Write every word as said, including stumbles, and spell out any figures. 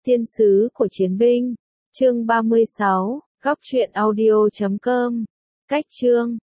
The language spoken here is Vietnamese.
Thiên sứ của chiến binh. Chương ba mươi sáu, góc truyện audio chấm com. Cách chương